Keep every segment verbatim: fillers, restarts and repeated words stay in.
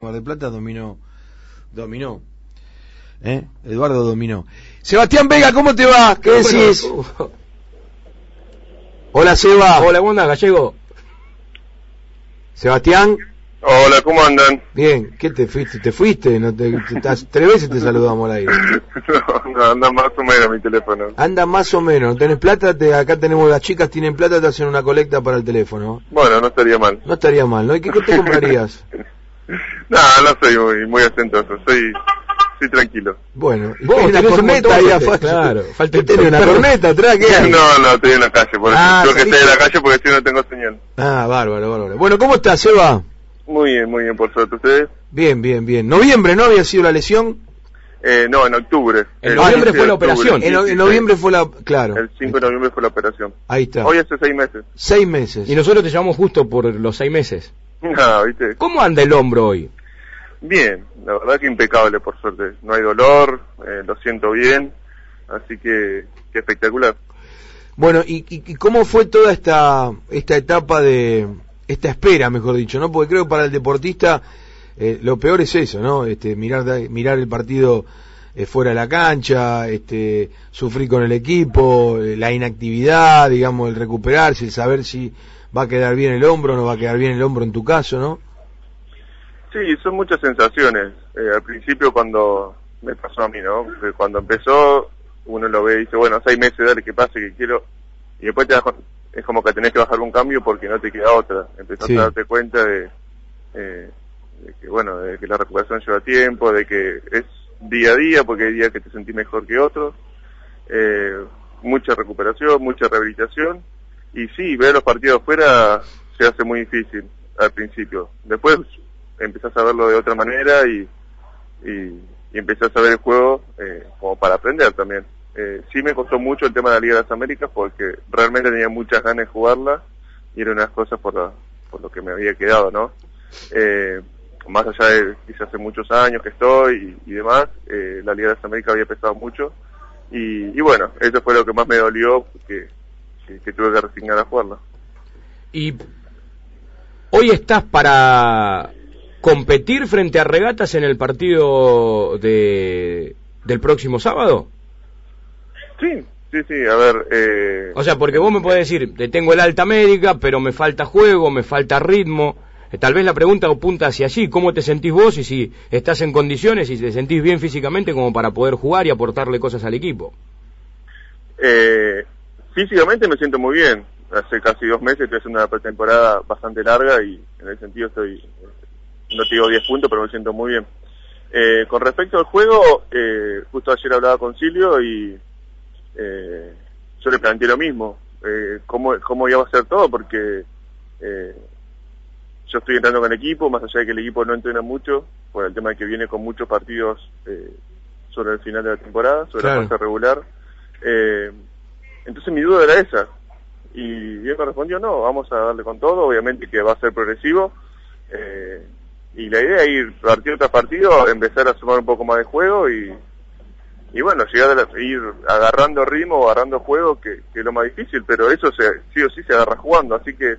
Mar del Plata dominó, dominó, ¿eh? Eduardo dominó. Sebastián Vega, ¿cómo te va? ¿Qué decís? Bueno, Hola, Seba. hola, ¿cómo andás, Gallego? Sebastián. Hola, ¿cómo andan? Bien, ¿qué te fuiste? ¿Te fuiste? No te, te, te, tres veces te saludamos al aire. no, no, anda más o menos mi teléfono. Anda más o menos. ¿Tenés plata? Te, acá tenemos las chicas, tienen plata, te hacen una colecta para el teléfono. Bueno, no estaría mal. No estaría mal, ¿no? ¿Y qué, qué te comprarías? no, no soy muy, muy acentoso, soy, soy tranquilo. Bueno, ¿y Vos tenés una tenés un corneta montón, ahí este, afuera? claro, falta el ¿Tenés una perro. corneta atrás? ¿Qué hay? No, no, estoy en la calle, por eso Ah, tengo que saliste. estar en la calle porque si no tengo señal. Ah, bárbaro, bárbaro. Bueno, ¿cómo estás, Seba? Muy bien, muy bien, por suerte. ¿Ustedes? Bien, bien, bien. ¿Noviembre no había sido la lesión? Eh, no, en octubre. En El noviembre quince fue de la octubre, operación. sí, En, sí, en sí. noviembre fue la... Claro. El cinco de noviembre fue la operación. Ahí está. Hoy hace seis meses. Seis meses. Y nosotros te llamamos justo por los seis meses. No, ¿viste? ¿Cómo anda el hombro hoy? Bien, la verdad que impecable, por suerte. No hay dolor, eh, lo siento bien, así que, que espectacular. Bueno, ¿y, y, y cómo fue toda esta esta etapa de... esta espera, mejor dicho, ¿no? Porque creo que para el deportista eh, lo peor es eso, ¿no? Este, mirar mirar el partido eh, fuera de la cancha, este, sufrir con el equipo, eh, la inactividad, digamos, el recuperarse, el saber si va a quedar bien el hombro o no va a quedar bien el hombro en tu caso, ¿no? Sí, son muchas sensaciones. Eh, al principio cuando me pasó a mí, ¿no? Que cuando empezó, uno lo ve y dice, bueno, seis meses, dale que pase, que quiero. Y después te das, es como que tenés que bajar un cambio porque no te queda otra. Empezás Sí. a darte cuenta de, eh, de que, bueno, de que la recuperación lleva tiempo, de que es día a día, porque hay días que te sentís mejor que otros. Eh, mucha recuperación, mucha rehabilitación. Y sí, ver los partidos afuera se hace muy difícil al principio. Después empezás a verlo de otra manera y, y, y empezás a ver el juego eh, como para aprender también. Eh, sí me costó mucho el tema de la Liga de las Américas porque realmente tenía muchas ganas de jugarla y era unas cosas por, la, por lo que me había quedado, ¿no? Eh, más allá de quizás hace muchos años que estoy y, y demás, eh, la Liga de las Américas había pesado mucho y, y bueno, eso fue lo que más me dolió que, que, que tuve que resignar a jugarla. Y hoy estás para competir frente a Regatas en el partido de del próximo sábado. Sí, sí, sí, a ver... Eh... O sea, porque vos me podés decir, te tengo el alta médica, pero me falta juego, me falta ritmo. Eh, tal vez la pregunta apunta hacia allí, ¿cómo te sentís vos y si estás en condiciones y si te sentís bien físicamente como para poder jugar y aportarle cosas al equipo? Eh, físicamente me siento muy bien. Hace casi dos meses estoy haciendo una pretemporada bastante larga y en ese sentido estoy, no te digo diez puntos, pero me siento muy bien. Eh, con respecto al juego, eh, justo ayer hablaba con Silvio y eh, yo le planteé lo mismo, eh, cómo, cómo iba a ser todo, porque eh, yo estoy entrando con el equipo, más allá de que el equipo no entrena mucho, por el tema de que viene con muchos partidos eh, sobre el final de la temporada, sobre Claro. la fase regular. Eh, entonces mi duda era esa, y bien me respondió, no, vamos a darle con todo, obviamente que va a ser progresivo, eh, y la idea es ir partido tras partido, empezar a sumar un poco más de juego y y bueno, llegar a la, ir agarrando ritmo, agarrando juego, que, que es lo más difícil, pero eso se, sí o sí se agarra jugando, así que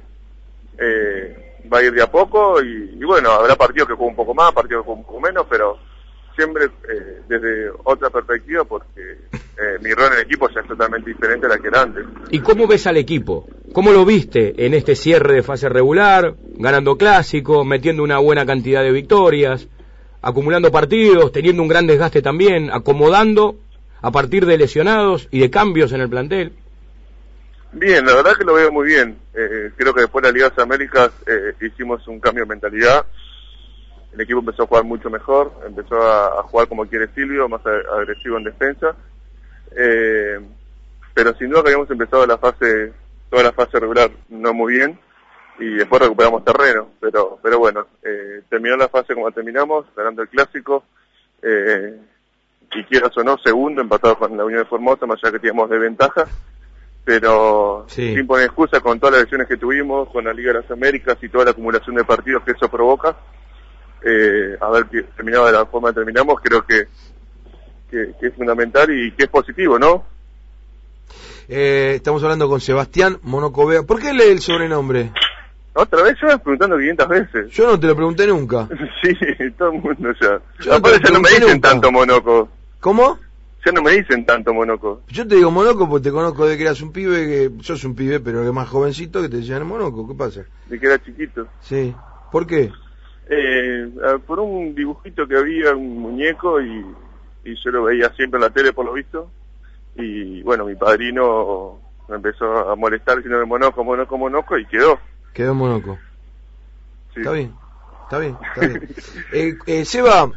eh, va a ir de a poco y, y bueno, habrá partidos que jueguen un poco más, partidos que jueguen un poco menos, pero siempre eh, desde otra perspectiva, porque eh, mi rol en el equipo ya es totalmente diferente a la que era antes. ¿Y cómo ves al equipo? ¿Cómo lo viste en este cierre de fase regular, ganando clásico, metiendo una buena cantidad de victorias, acumulando partidos, teniendo un gran desgaste también, acomodando a partir de lesionados y de cambios en el plantel? Bien, la verdad que lo veo muy bien. Eh, creo que después de la Liga de las Américas eh, hicimos un cambio de mentalidad. El equipo empezó a jugar mucho mejor, empezó a, a jugar como quiere Silvio, más a, agresivo en defensa. Eh, pero sin duda que habíamos empezado la fase, toda la fase regular no muy bien. Y después recuperamos terreno, pero pero bueno, eh, terminó la fase como terminamos, ganando el clásico, eh, y quieras o no, segundo, empatado con la Unión de Formosa, más allá que teníamos de ventaja, pero Sí. sin poner excusa, con todas las lesiones que tuvimos, con la Liga de las Américas y toda la acumulación de partidos que eso provoca, eh, haber terminado de la forma que terminamos, creo que, que, que es fundamental y que es positivo, ¿no? Eh, estamos hablando con Sebastián Monocovea. ¿Por qué lee el sobrenombre? Otra vez, yo me preguntando quinientas veces. Yo no te lo pregunté nunca. Sí, todo el mundo ya. Yo Aparte no ya no me dicen nunca. tanto monoco. ¿Cómo? Ya no me dicen tanto monoco. Yo te digo monoco porque te conozco de que eras un pibe, que sos un pibe, pero que más jovencito, que te decían monoco. ¿Qué pasa? De que era chiquito. Sí. ¿Por qué? Eh, por un dibujito que había, un muñeco, y, y yo lo veía siempre en la tele por lo visto. Y bueno, mi padrino me empezó a molestar diciéndome monoco, monoco, monoco, y quedó. Quedó monoco. Sí. Está bien, está bien, está bien. eh, eh, Seba,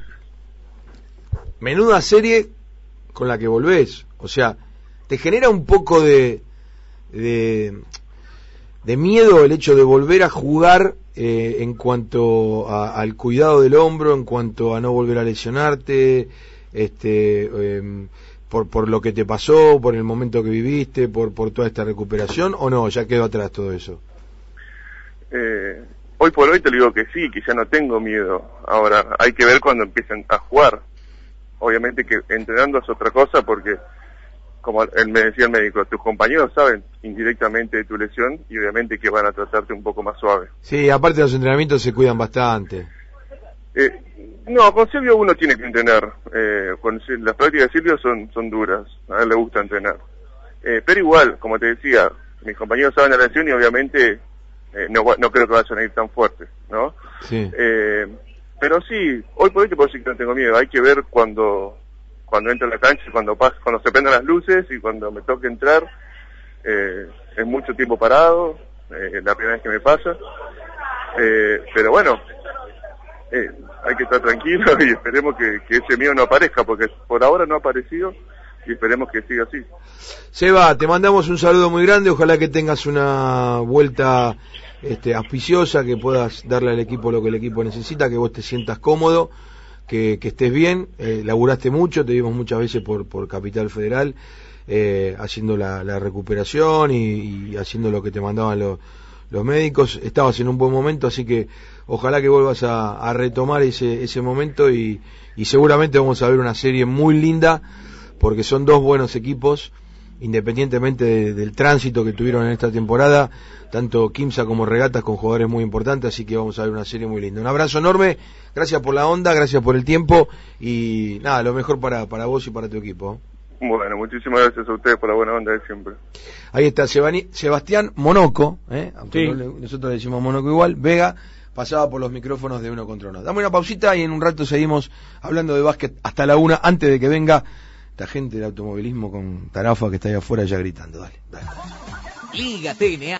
menuda serie con la que volvés. O sea, ¿te genera un poco de, de, de miedo el hecho de volver a jugar eh, en cuanto a, al cuidado del hombro, en cuanto a no volver a lesionarte, este, eh, por, por lo que te pasó, por el momento que viviste, por, por toda esta recuperación, o no, ya quedó atrás todo eso? Eh, hoy por hoy te digo que sí, que ya no tengo miedo. Ahora, hay que ver cuando empiecen a jugar. Obviamente que entrenando es otra cosa porque, como él me decía el médico, tus compañeros saben indirectamente de tu lesión y obviamente que van a tratarte un poco más suave. Sí, aparte los entrenamientos se cuidan bastante. Eh, no, con Silvio uno tiene que entrenar. Eh, con, las prácticas de Silvio son, son duras, a él le gusta entrenar. Eh, pero igual, como te decía, mis compañeros saben la lesión y obviamente eh, no, no creo que vayan a ir tan fuertes, ¿no? Sí. Eh, pero sí, hoy por hoy te puedo decir que no tengo miedo. Hay que ver cuando cuando entro a la cancha, cuando pas, cuando se prendan las luces y cuando me toque entrar. Eh, es mucho tiempo parado, eh, la primera vez que me pasa. Eh, pero bueno, eh, hay que estar tranquilo y esperemos que, que ese miedo no aparezca, porque por ahora no ha aparecido y esperemos que siga así. Seba, te mandamos un saludo muy grande, ojalá que tengas una vuelta este, auspiciosa, que puedas darle al equipo lo que el equipo necesita, que vos te sientas cómodo, que, que estés bien. Eh, laburaste mucho, te vimos muchas veces por, por Capital Federal, eh, haciendo la, la recuperación y, y haciendo lo que te mandaban los, los médicos. Estabas en un buen momento, así que ojalá que vuelvas a, a retomar ese, ese momento y, y seguramente vamos a ver una serie muy linda, porque son dos buenos equipos, independientemente de, del tránsito que tuvieron en esta temporada, tanto Quimsa como Regatas, con jugadores muy importantes, así que vamos a ver una serie muy linda. Un abrazo enorme, gracias por la onda, gracias por el tiempo, y nada, lo mejor para, para vos y para tu equipo. Bueno, muchísimas gracias a ustedes por la buena onda de siempre. Ahí está Sebani, Sebastián Monoco, ¿eh? Aunque Sí. no le, nosotros le decimos Monoco igual, Vega, pasaba por los micrófonos de Uno contra Uno. Dame una pausita y en un rato seguimos hablando de básquet hasta la una, antes de que venga esta gente del automovilismo con Tarafa que está ahí afuera ya gritando. Dale, dale. Liga T N A.